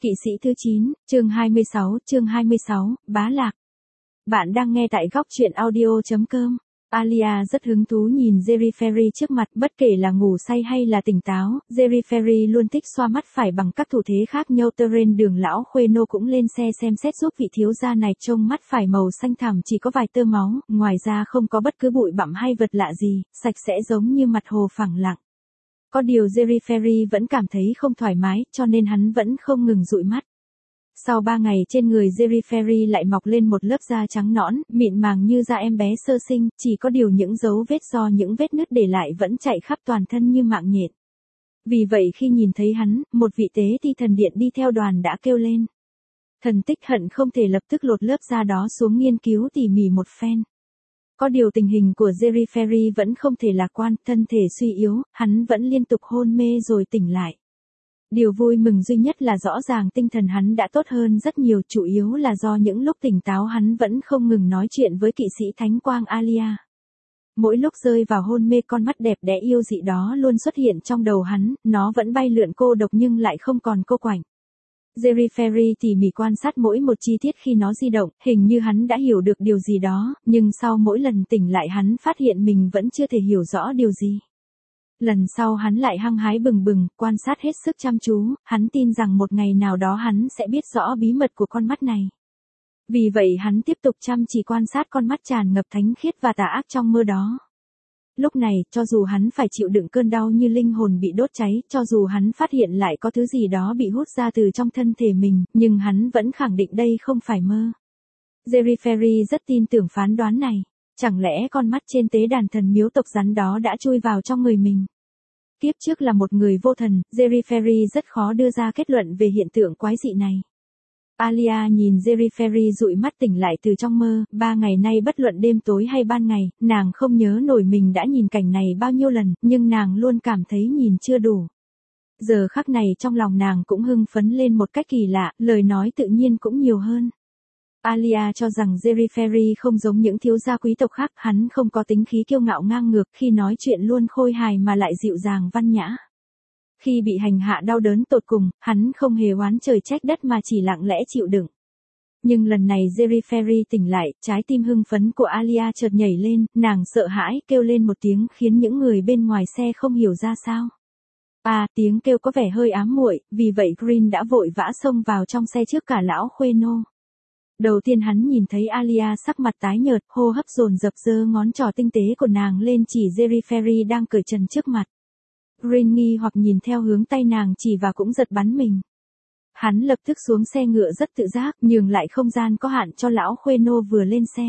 Kỵ sĩ thứ 9, chương 26, Bá Lạc. Bạn đang nghe tại góc truyện audio.com. Alia rất hứng thú nhìn Jerry Ferry trước mặt, bất kể là ngủ say hay là tỉnh táo, Jerry Ferry luôn thích xoa mắt phải bằng các thủ thế khác nhau. Terrain Đường lão khuê nô cũng lên xe xem xét giúp vị thiếu gia này, trông mắt phải màu xanh thẳm chỉ có vài tơ máu, ngoài ra không có bất cứ bụi bặm hay vật lạ gì, sạch sẽ giống như mặt hồ phẳng lặng. Có điều Jerry Ferry vẫn cảm thấy không thoải mái, cho nên hắn vẫn không ngừng dụi mắt. Sau 3 ngày trên người Jerry Ferry lại mọc lên một lớp da trắng nõn, mịn màng như da em bé sơ sinh, chỉ có điều những dấu vết do những vết nứt để lại vẫn chạy khắp toàn thân như mạng nhện. Vì vậy khi nhìn thấy hắn, một vị tế ti thần điện đi theo đoàn đã kêu lên. Thần tích hận không thể lập tức lột lớp da đó xuống nghiên cứu tỉ mỉ một phen. Có điều tình hình của Jerry Ferry vẫn không thể lạc quan, thân thể suy yếu, hắn vẫn liên tục hôn mê rồi tỉnh lại. Điều vui mừng duy nhất là rõ ràng tinh thần hắn đã tốt hơn rất nhiều, chủ yếu là do những lúc tỉnh táo hắn vẫn không ngừng nói chuyện với kỵ sĩ Thánh Quang Alia. Mỗi lúc rơi vào hôn mê, con mắt đẹp đẽ yêu dị đó luôn xuất hiện trong đầu hắn, nó vẫn bay lượn cô độc nhưng lại không còn cô quạnh. Jerry Ferry tỉ mỉ quan sát mỗi một chi tiết khi nó di động, hình như hắn đã hiểu được điều gì đó, nhưng sau mỗi lần tỉnh lại hắn phát hiện mình vẫn chưa thể hiểu rõ điều gì. Lần sau hắn lại hăng hái bừng bừng, quan sát hết sức chăm chú, hắn tin rằng một ngày nào đó hắn sẽ biết rõ bí mật của con mắt này. Vì vậy hắn tiếp tục chăm chỉ quan sát con mắt tràn ngập thánh khiết và tà ác trong mơ đó. Lúc này, cho dù hắn phải chịu đựng cơn đau như linh hồn bị đốt cháy, cho dù hắn phát hiện lại có thứ gì đó bị hút ra từ trong thân thể mình, nhưng hắn vẫn khẳng định đây không phải mơ. Jerry Ferry rất tin tưởng phán đoán này. Chẳng lẽ con mắt trên tế đàn thần miếu tộc rắn đó đã chui vào trong người mình? Kiếp trước là một người vô thần, Jerry Ferry rất khó đưa ra kết luận về hiện tượng quái dị này. Alia nhìn Jerry Ferry dụi mắt tỉnh lại từ trong mơ, 3 ngày nay bất luận đêm tối hay ban ngày, nàng không nhớ nổi mình đã nhìn cảnh này bao nhiêu lần, nhưng nàng luôn cảm thấy nhìn chưa đủ. Giờ khắc này trong lòng nàng cũng hưng phấn lên một cách kỳ lạ, lời nói tự nhiên cũng nhiều hơn. Alia cho rằng Jerry Ferry không giống những thiếu gia quý tộc khác, hắn không có tính khí kiêu ngạo ngang ngược, khi nói chuyện luôn khôi hài mà lại dịu dàng văn nhã. Khi bị hành hạ đau đớn tột cùng, hắn không hề oán trời trách đất mà chỉ lặng lẽ chịu đựng. Nhưng lần này Jerry Ferry tỉnh lại, trái tim hưng phấn của Alia chợt nhảy lên, nàng sợ hãi kêu lên một tiếng khiến những người bên ngoài xe không hiểu ra sao. Tiếng kêu có vẻ hơi ám muội, vì vậy Green đã vội vã xông vào trong xe trước cả lão khuê nô. Đầu tiên hắn nhìn thấy Alia sắc mặt tái nhợt, hô hấp dồn dập, giơ ngón trỏ tinh tế của nàng lên chỉ Jerry Ferry đang cởi trần trước mặt. Green nghi hoặc nhìn theo hướng tay nàng chỉ và cũng giật bắn mình. Hắn lập tức xuống xe ngựa rất tự giác, nhường lại không gian có hạn cho lão khuê nô vừa lên xe.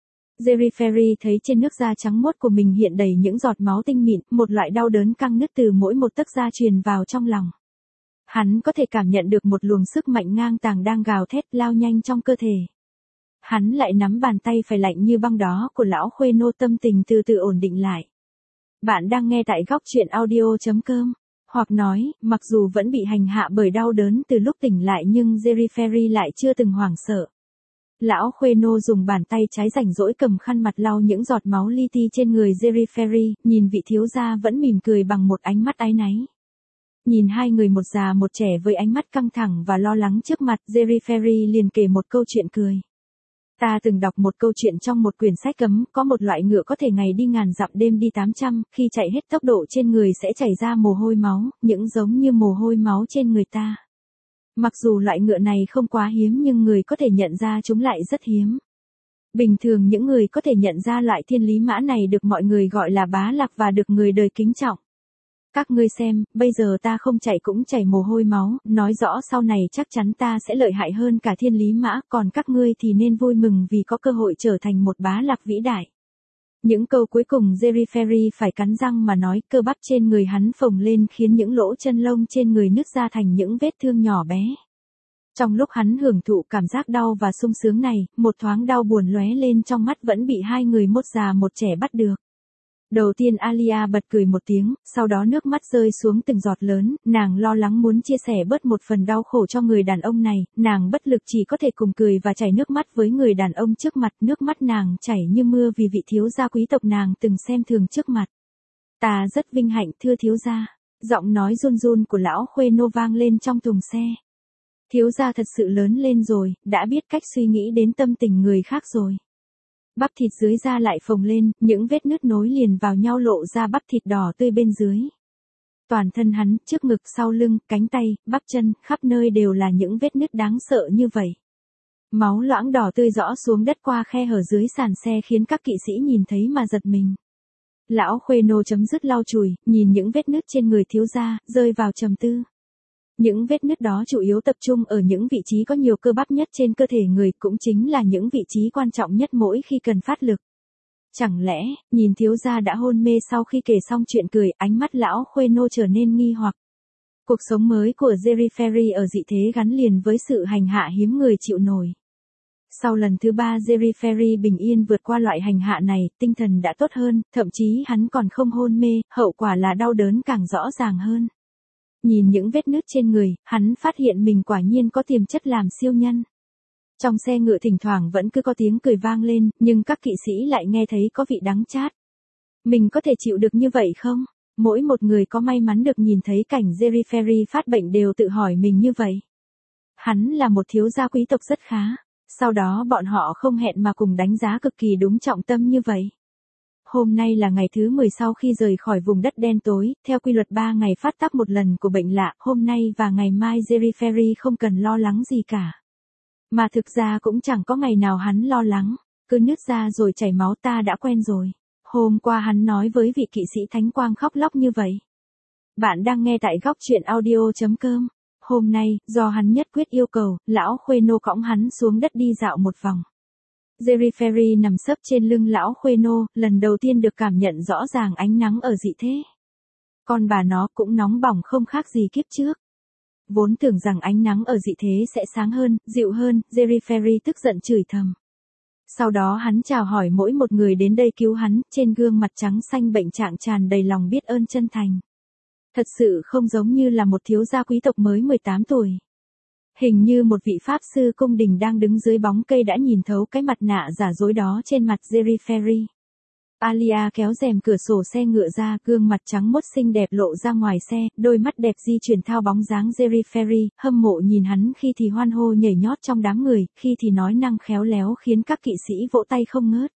Jerry Ferry thấy trên nước da trắng muốt của mình hiện đầy những giọt máu tinh mịn, một loại đau đớn căng nứt từ mỗi một tấc da truyền vào trong lòng. Hắn có thể cảm nhận được một luồng sức mạnh ngang tàng đang gào thét lao nhanh trong cơ thể. Hắn lại nắm bàn tay phải lạnh như băng đó của lão khuê nô, tâm tình từ từ ổn định lại. Bạn đang nghe tại góc truyện audio.com. Hoặc nói, mặc dù vẫn bị hành hạ bởi đau đớn từ lúc tỉnh lại nhưng Jerry Ferry lại chưa từng hoảng sợ. Lão khuê nô dùng bàn tay trái rảnh rỗi cầm khăn mặt lau những giọt máu li ti trên người Jerry Ferry, nhìn vị thiếu gia vẫn mỉm cười bằng một ánh mắt áy náy. Nhìn hai người một già một trẻ với ánh mắt căng thẳng và lo lắng trước mặt, Jerry Ferry liền kể một câu chuyện cười. Ta từng đọc một câu chuyện trong một quyển sách cấm, có một loại ngựa có thể ngày đi ngàn dặm đêm đi 800, khi chạy hết tốc độ trên người sẽ chảy ra mồ hôi máu, những giống như mồ hôi máu trên người ta. Mặc dù loại ngựa này không quá hiếm nhưng người có thể nhận ra chúng lại rất hiếm. Bình thường những người có thể nhận ra loại thiên lý mã này được mọi người gọi là bá lạc và được người đời kính trọng. Các ngươi xem, bây giờ ta không chạy cũng chảy mồ hôi máu, nói rõ sau này chắc chắn ta sẽ lợi hại hơn cả thiên lý mã, còn các ngươi thì nên vui mừng vì có cơ hội trở thành một bá lạc vĩ đại. Những câu cuối cùng Jerry Ferry phải cắn răng mà nói, cơ bắp trên người hắn phồng lên khiến những lỗ chân lông trên người nứt ra thành những vết thương nhỏ bé. Trong lúc hắn hưởng thụ cảm giác đau và sung sướng này, một thoáng đau buồn lóe lên trong mắt vẫn bị hai người một già một trẻ bắt được. Đầu tiên Alia bật cười một tiếng, sau đó nước mắt rơi xuống từng giọt lớn, nàng lo lắng muốn chia sẻ bớt một phần đau khổ cho người đàn ông này, nàng bất lực chỉ có thể cùng cười và chảy nước mắt với người đàn ông trước mặt, nước mắt nàng chảy như mưa vì vị thiếu gia quý tộc nàng từng xem thường trước mặt. Ta rất vinh hạnh thưa thiếu gia, giọng nói run run của lão khuê nô vang lên trong thùng xe. Thiếu gia thật sự lớn lên rồi, đã biết cách suy nghĩ đến tâm tình người khác rồi. Bắp thịt dưới da lại phồng lên, những vết nứt nối liền vào nhau lộ ra bắp thịt đỏ tươi bên dưới. Toàn thân hắn, trước ngực, sau lưng, cánh tay, bắp chân, khắp nơi đều là những vết nứt đáng sợ như vậy. Máu loãng đỏ tươi rõ xuống đất qua khe hở dưới sàn xe khiến các kỵ sĩ nhìn thấy mà giật mình. Lão Khuê Nô chấm dứt lau chùi, nhìn những vết nứt trên người thiếu gia, rơi vào trầm tư. Những vết nứt đó chủ yếu tập trung ở những vị trí có nhiều cơ bắp nhất trên cơ thể người, cũng chính là những vị trí quan trọng nhất mỗi khi cần phát lực. Chẳng lẽ, nhìn thiếu gia đã hôn mê sau khi kể xong chuyện cười, ánh mắt lão Khuê Nô trở nên nghi hoặc. Cuộc sống mới của Jerry Ferry ở dị thế gắn liền với sự hành hạ hiếm người chịu nổi. Sau lần thứ 3 Jerry Ferry bình yên vượt qua loại hành hạ này, tinh thần đã tốt hơn, thậm chí hắn còn không hôn mê, hậu quả là đau đớn càng rõ ràng hơn. Nhìn những vết nứt trên người, hắn phát hiện mình quả nhiên có tiềm chất làm siêu nhân. Trong xe ngựa thỉnh thoảng vẫn cứ có tiếng cười vang lên, nhưng các kỵ sĩ lại nghe thấy có vị đắng chát. Mình có thể chịu được như vậy không? Mỗi một người có may mắn được nhìn thấy cảnh Jerry Ferry phát bệnh đều tự hỏi mình như vậy. Hắn là một thiếu gia quý tộc rất khá. Sau đó bọn họ không hẹn mà cùng đánh giá cực kỳ đúng trọng tâm như vậy. Hôm nay là ngày thứ 10 sau khi rời khỏi vùng đất đen tối, theo quy luật 3 ngày phát tác một lần của bệnh lạ, hôm nay và ngày mai Jerry Ferry không cần lo lắng gì cả. Mà thực ra cũng chẳng có ngày nào hắn lo lắng, cứ nứt ra rồi chảy máu ta đã quen rồi. Hôm qua hắn nói với vị kỵ sĩ Thánh Quang khóc lóc như vậy. Bạn đang nghe tại góc truyện audio.com. Hôm nay, do hắn nhất quyết yêu cầu, lão Khuê Nô cõng hắn xuống đất đi dạo một vòng. Jerry Ferry nằm sấp trên lưng lão Khuê Nô, lần đầu tiên được cảm nhận rõ ràng ánh nắng ở dị thế. Con bà nó cũng nóng bỏng không khác gì kiếp trước. Vốn tưởng rằng ánh nắng ở dị thế sẽ sáng hơn, dịu hơn, Jerry Ferry tức giận chửi thầm. Sau đó hắn chào hỏi mỗi một người đến đây cứu hắn, trên gương mặt trắng xanh bệnh trạng tràn đầy lòng biết ơn chân thành. Thật sự không giống như là một thiếu gia quý tộc mới 18 tuổi. Hình như một vị pháp sư cung đình đang đứng dưới bóng cây đã nhìn thấu cái mặt nạ giả dối đó trên mặt Jerry Ferry. Alia kéo rèm cửa sổ xe ngựa ra, gương mặt trắng mốt xinh đẹp lộ ra ngoài xe, đôi mắt đẹp di chuyển theo bóng dáng Jerry Ferry, hâm mộ nhìn hắn khi thì hoan hô nhảy nhót trong đám người, khi thì nói năng khéo léo khiến các kỵ sĩ vỗ tay không ngớt.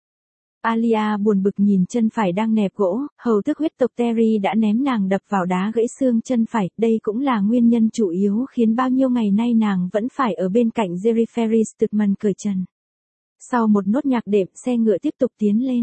Alia buồn bực nhìn chân phải đang nẹp gỗ, hầu tước huyết tộc Terry đã ném nàng đập vào đá gãy xương chân phải, đây cũng là nguyên nhân chủ yếu khiến bao nhiêu ngày nay nàng vẫn phải ở bên cạnh Jerry Ferry Stutman cởi trần. Sau một nốt nhạc đệm, xe ngựa tiếp tục tiến lên.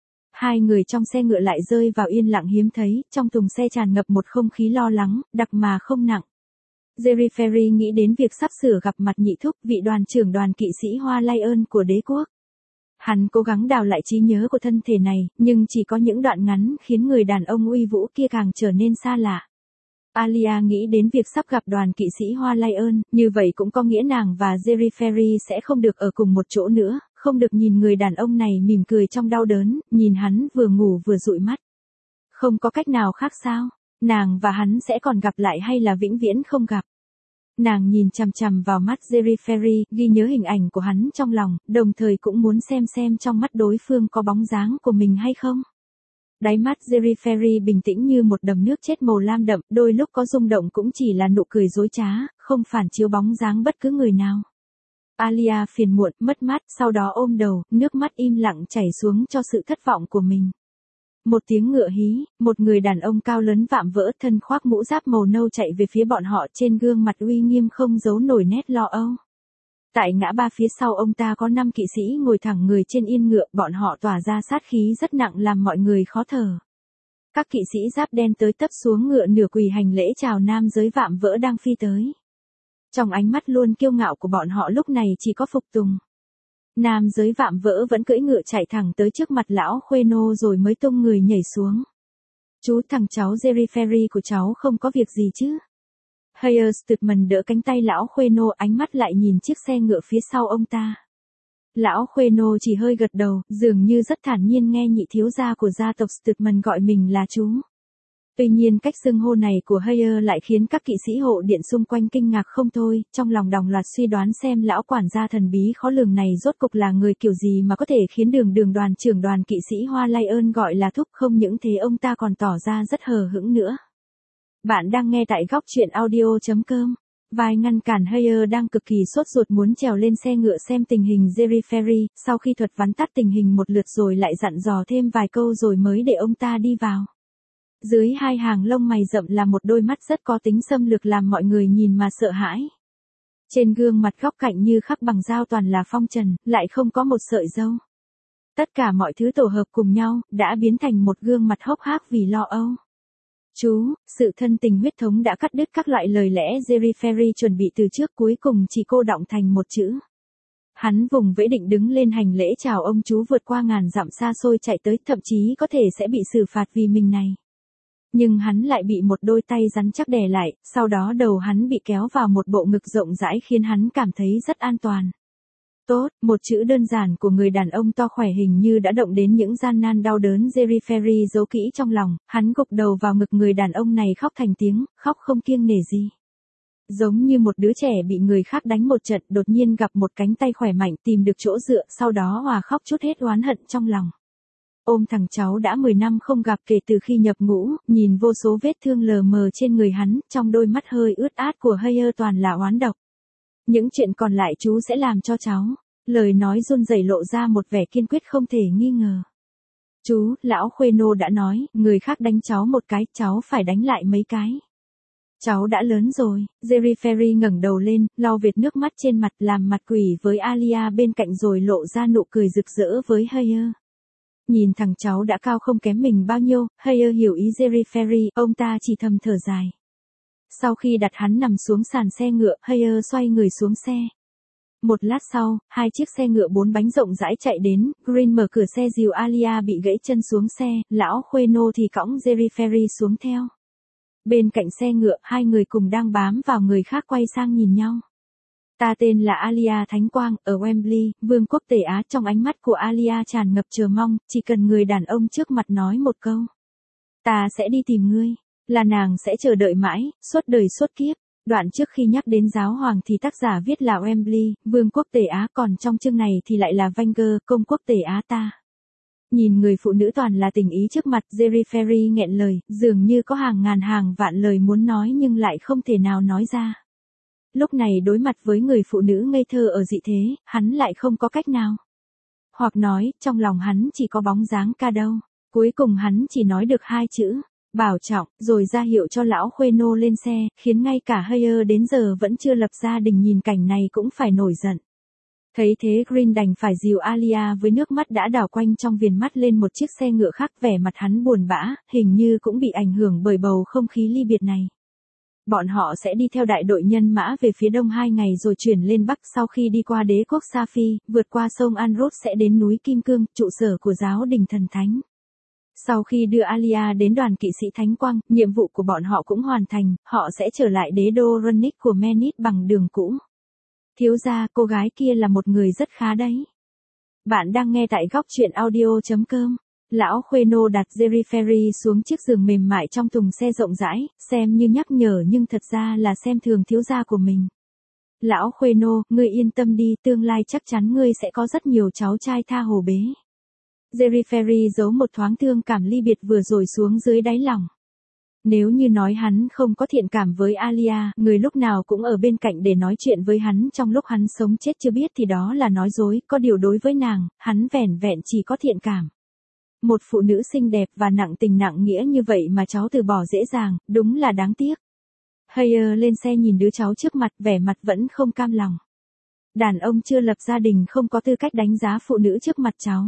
Hai người trong xe ngựa lại rơi vào yên lặng hiếm thấy, trong thùng xe tràn ngập một không khí lo lắng, đặc mà không nặng. Jerry Ferry nghĩ đến việc sắp sửa gặp mặt nhị thúc, vị đoàn trưởng đoàn kỵ sĩ Hoa Lion của đế quốc. Hắn cố gắng đào lại trí nhớ của thân thể này, nhưng chỉ có những đoạn ngắn khiến người đàn ông uy vũ kia càng trở nên xa lạ. Alia nghĩ đến việc sắp gặp đoàn kỵ sĩ Hoa Lion, như vậy cũng có nghĩa nàng và Jerry Ferry sẽ không được ở cùng một chỗ nữa, không được nhìn người đàn ông này mỉm cười trong đau đớn, nhìn hắn vừa ngủ vừa dụi mắt. Không có cách nào khác sao? Nàng và hắn sẽ còn gặp lại hay là vĩnh viễn không gặp? Nàng nhìn chằm chằm vào mắt Jerry Ferry, ghi nhớ hình ảnh của hắn trong lòng, đồng thời cũng muốn xem trong mắt đối phương có bóng dáng của mình hay không. Đáy mắt Jerry Ferry bình tĩnh như một đầm nước chết màu lam đậm, đôi lúc có rung động cũng chỉ là nụ cười dối trá, không phản chiếu bóng dáng bất cứ người nào. Alia phiền muộn, mất mát, sau đó ôm đầu, nước mắt im lặng chảy xuống cho sự thất vọng của mình. Một tiếng ngựa hí, một người đàn ông cao lớn vạm vỡ, thân khoác mũ giáp màu nâu chạy về phía bọn họ, trên gương mặt uy nghiêm không giấu nổi nét lo âu. Tại ngã ba phía sau ông ta có 5 kỵ sĩ ngồi thẳng người trên yên ngựa, bọn họ tỏa ra sát khí rất nặng làm mọi người khó thở. Các kỵ sĩ giáp đen tới tấp xuống ngựa nửa quỳ hành lễ chào nam giới vạm vỡ đang phi tới. Trong ánh mắt luôn kiêu ngạo của bọn họ lúc này chỉ có phục tùng. Nam giới vạm vỡ vẫn cưỡi ngựa chạy thẳng tới trước mặt lão Khuê Nô rồi mới tung người nhảy xuống. Chú thằng cháu Jerry Ferry của cháu không có việc gì chứ? Hayes Stutman đỡ cánh tay lão Khuê Nô, ánh mắt lại nhìn chiếc xe ngựa phía sau ông ta. Lão Khuê Nô chỉ hơi gật đầu, dường như rất thản nhiên nghe nhị thiếu gia của gia tộc Stutman gọi mình là chú. Tuy nhiên cách xưng hô này của Hayes lại khiến các kỵ sĩ hộ điện xung quanh kinh ngạc không thôi, trong lòng đồng loạt suy đoán xem lão quản gia thần bí khó lường này rốt cục là người kiểu gì mà có thể khiến đường đoàn trưởng đoàn kỵ sĩ Hoa Lion gọi là thúc, không những thế ông ta còn tỏ ra rất hờ hững nữa. Bạn đang nghe tại góc truyện audio.com. Vai ngăn cản Hayer đang cực kỳ sốt ruột muốn trèo lên xe ngựa xem tình hình Jerry Ferry, sau khi thuật vắn tắt tình hình một lượt rồi lại dặn dò thêm vài câu rồi mới để ông ta đi vào. Dưới hai hàng lông mày rậm là một đôi mắt rất có tính xâm lược làm mọi người nhìn mà sợ hãi. Trên gương mặt góc cạnh như khắc bằng dao toàn là phong trần, lại không có một sợi râu. Tất cả mọi thứ tổ hợp cùng nhau, đã biến thành một gương mặt hốc hác vì lo âu. Chú, sự thân tình huyết thống đã cắt đứt các loại lời lẽ Jerry Ferry chuẩn bị từ trước cuối cùng chỉ cô đọng thành một chữ. Hắn vùng vẫy định đứng lên hành lễ chào ông chú vượt qua ngàn dặm xa xôi chạy tới, thậm chí có thể sẽ bị xử phạt vì mình này. Nhưng hắn lại bị một đôi tay rắn chắc đè lại, sau đó đầu hắn bị kéo vào một bộ ngực rộng rãi khiến hắn cảm thấy rất an toàn. Tốt, một chữ đơn giản của người đàn ông to khỏe hình như đã động đến những gian nan đau đớn Jerry Ferry giấu kỹ trong lòng, hắn gục đầu vào ngực người đàn ông này khóc thành tiếng, khóc không kiêng nể gì. Giống như một đứa trẻ bị người khác đánh một trận đột nhiên gặp một cánh tay khỏe mạnh tìm được chỗ dựa sau đó hòa khóc trút hết oán hận trong lòng. Ôm thằng cháu đã 10 năm không gặp kể từ khi nhập ngũ, nhìn vô số vết thương lờ mờ trên người hắn, trong đôi mắt hơi ướt át của Hayer toàn là oán độc. Những chuyện còn lại chú sẽ làm cho cháu. Lời nói run rẩy lộ ra một vẻ kiên quyết không thể nghi ngờ. Chú, lão Khuê Nô đã nói, người khác đánh cháu một cái, cháu phải đánh lại mấy cái. Cháu đã lớn rồi, Jerry Ferry ngẩng đầu lên, lau vệt nước mắt trên mặt làm mặt quỷ với Alia bên cạnh rồi lộ ra nụ cười rực rỡ với Hayer. Nhìn thằng cháu đã cao không kém mình bao nhiêu, Hayer hiểu ý Jerry Ferry, ông ta chỉ thầm thở dài. Sau khi đặt hắn nằm xuống sàn xe ngựa, Hayer xoay người xuống xe. Một lát sau, hai chiếc xe ngựa 4 bánh rộng rãi chạy đến, Green mở cửa xe dìu Alia bị gãy chân xuống xe, lão Khuê Nô thì cõng Jerry Ferry xuống theo. Bên cạnh xe ngựa, hai người cùng đang bám vào người khác quay sang nhìn nhau. Ta tên là Alia Thánh Quang, ở Wembley, Vương quốc Tây Á. Trong ánh mắt của Alia tràn ngập chờ mong, chỉ cần người đàn ông trước mặt nói một câu. Ta sẽ đi tìm ngươi, là nàng sẽ chờ đợi mãi, suốt đời suốt kiếp. Đoạn trước khi nhắc đến giáo hoàng thì tác giả viết là Wembley, Vương quốc Tây Á, còn trong chương này thì lại là Wenger, Công quốc Tây Á ta. Nhìn người phụ nữ toàn là tình ý trước mặt, Jerry Ferry nghẹn lời, dường như có hàng ngàn hàng vạn lời muốn nói nhưng lại không thể nào nói ra. Lúc này đối mặt với người phụ nữ ngây thơ ở dị thế, hắn lại không có cách nào. Hoặc nói, trong lòng hắn chỉ có bóng dáng ca đâu. Cuối cùng hắn chỉ nói được hai chữ, bảo trọng, rồi ra hiệu cho lão Khuê Nô lên xe, khiến ngay cả Hayer đến giờ vẫn chưa lập gia đình nhìn cảnh này cũng phải nổi giận. Thấy thế Green đành phải dìu Alia với nước mắt đã đảo quanh trong viền mắt lên một chiếc xe ngựa khác, vẻ mặt hắn buồn bã, hình như cũng bị ảnh hưởng bởi bầu không khí ly biệt này. Bọn họ sẽ đi theo đại đội nhân mã về phía đông 2 ngày rồi chuyển lên bắc, sau khi đi qua đế quốc Sa Phi, vượt qua sông Anrot sẽ đến núi Kim Cương, trụ sở của giáo đình thần thánh. Sau khi đưa Alia đến đoàn kỵ sĩ Thánh Quang, nhiệm vụ của bọn họ cũng hoàn thành, họ sẽ trở lại đế đô Runnik của Menit bằng đường cũ. Thiếu gia, cô gái kia là một người rất khá đấy. Bạn đang nghe tại góc truyện audio.com. Lão Khuê Nô đặt Jerry Ferry xuống chiếc giường mềm mại trong thùng xe rộng rãi, xem như nhắc nhở nhưng thật ra là xem thường thiếu gia của mình. Lão Khuê Nô, ngươi yên tâm đi, tương lai chắc chắn ngươi sẽ có rất nhiều cháu trai tha hồ bế. Jerry Ferry giấu một thoáng thương cảm ly biệt vừa rồi xuống dưới đáy lòng. Nếu như nói hắn không có thiện cảm với Alia, người lúc nào cũng ở bên cạnh để nói chuyện với hắn trong lúc hắn sống chết chưa biết thì đó là nói dối, có điều đối với nàng, hắn vẻn vẹn chỉ có thiện cảm. Một phụ nữ xinh đẹp và nặng tình nặng nghĩa như vậy mà cháu từ bỏ dễ dàng, đúng là đáng tiếc. Hayer lên xe nhìn đứa cháu trước mặt, vẻ mặt vẫn không cam lòng. Đàn ông chưa lập gia đình không có tư cách đánh giá phụ nữ trước mặt cháu.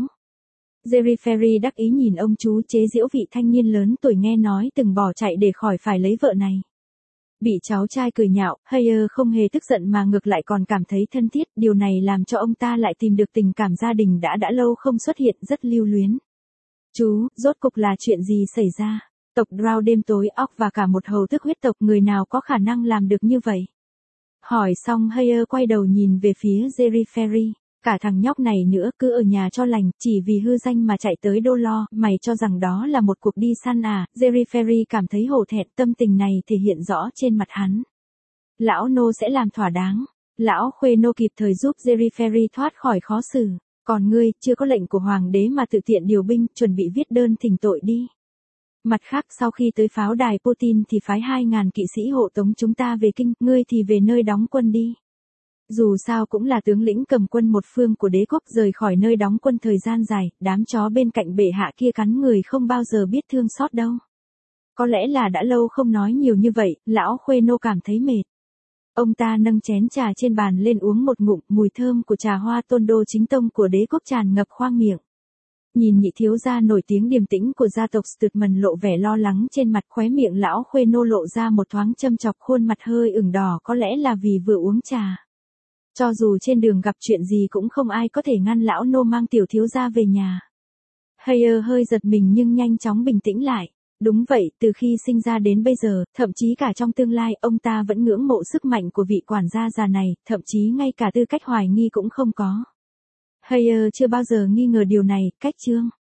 Jerry Ferry đắc ý nhìn ông chú chế giễu vị thanh niên lớn tuổi nghe nói từng bỏ chạy để khỏi phải lấy vợ này. Bị cháu trai cười nhạo, Hayer không hề tức giận mà ngược lại còn cảm thấy thân thiết, điều này làm cho ông ta lại tìm được tình cảm gia đình đã lâu không xuất hiện, rất lưu luyến. Chú, rốt cục là chuyện gì xảy ra? Tộc Drow đêm tối óc và cả một hầu tước huyết tộc, người nào có khả năng làm được như vậy? Hỏi xong Hayer quay đầu nhìn về phía Jerry Ferry. Cả thằng nhóc này nữa cứ ở nhà cho lành, chỉ vì hư danh mà chạy tới đô lo, mày cho rằng đó là một cuộc đi săn à? Jerry Ferry cảm thấy hổ thẹn, tâm tình này thể hiện rõ trên mặt hắn. Lão nô sẽ làm thỏa đáng. Lão Khuê Nô kịp thời giúp Jerry Ferry thoát khỏi khó xử. Còn ngươi, chưa có lệnh của hoàng đế mà tự tiện điều binh, chuẩn bị viết đơn thỉnh tội đi. Mặt khác sau khi tới pháo đài Putin thì phái 2.000 kỵ sĩ hộ tống chúng ta về kinh, ngươi thì về nơi đóng quân đi. Dù sao cũng là tướng lĩnh cầm quân một phương của đế quốc, rời khỏi nơi đóng quân thời gian dài, đám chó bên cạnh bệ hạ kia cắn người không bao giờ biết thương xót đâu. Có lẽ là đã lâu không nói nhiều như vậy, lão Khuê Nô cảm thấy mệt. Ông ta nâng chén trà trên bàn lên uống một ngụm, mùi thơm của trà hoa Tôn Đô chính tông của đế quốc tràn ngập khoang miệng. Nhìn nhị thiếu gia nổi tiếng điềm tĩnh của gia tộc Stutman lộ vẻ lo lắng trên mặt, khóe miệng lão Khuê Nô lộ ra một thoáng châm chọc, khuôn mặt hơi ửng đỏ, có lẽ là vì vừa uống trà. Cho dù trên đường gặp chuyện gì cũng không ai có thể ngăn lão nô mang tiểu thiếu gia về nhà. Hayer hơi giật mình nhưng nhanh chóng bình tĩnh lại. Đúng vậy, từ khi sinh ra đến bây giờ, thậm chí cả trong tương lai, ông ta vẫn ngưỡng mộ sức mạnh của vị quản gia già này, thậm chí ngay cả tư cách hoài nghi cũng không có. Hayer chưa bao giờ nghi ngờ điều này, cách chương.